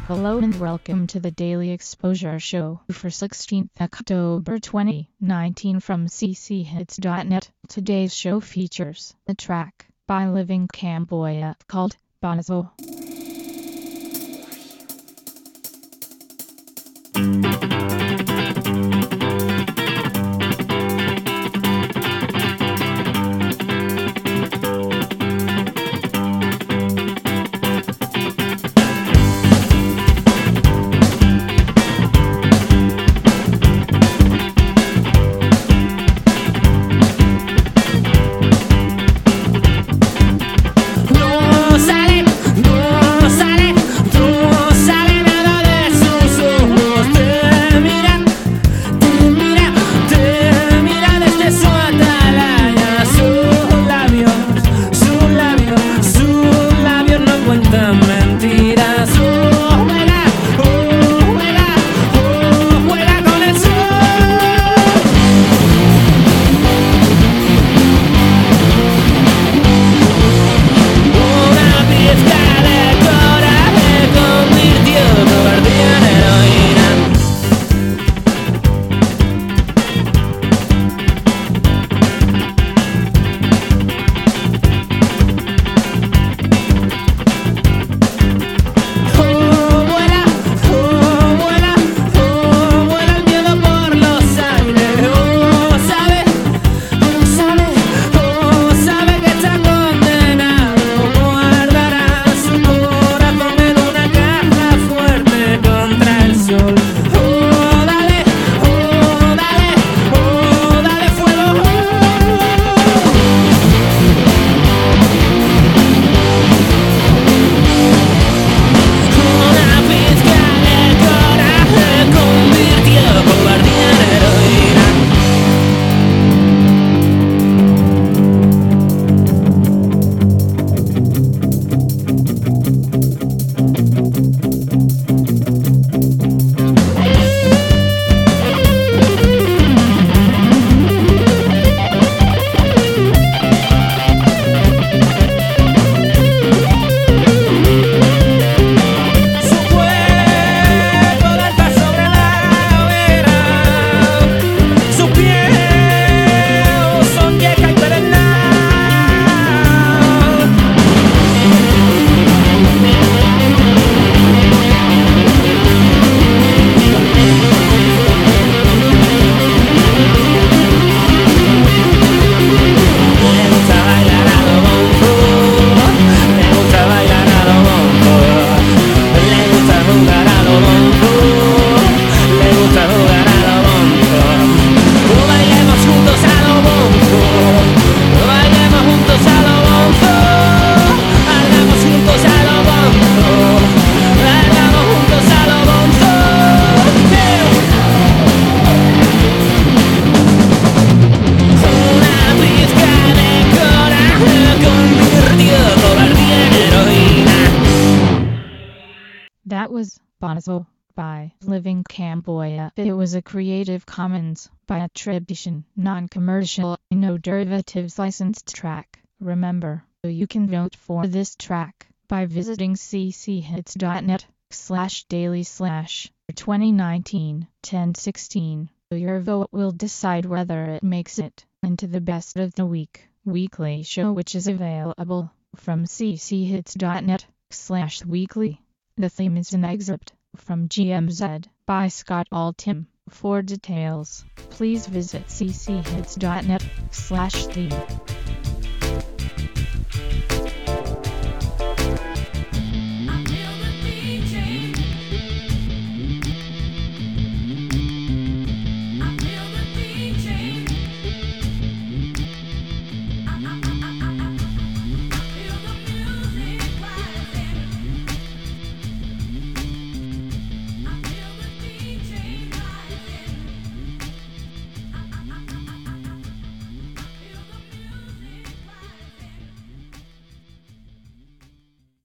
Hello and welcome to the Daily Exposure Show for 16th October 2019 from cchits.net. Today's show features a track by Living Cambodia called Bonazo. That was Bonazo by Living Cambodia. It was a Creative Commons by attribution, non-commercial, no derivatives licensed track. Remember, you can vote for this track by visiting cchits.net/daily/2019-1016. Your vote will decide whether it makes it into the best of the weekly show, which is available from cchits.net/weekly. The theme is an excerpt from GMZ by Scott Altham. For details, please visit cchits.net/theme.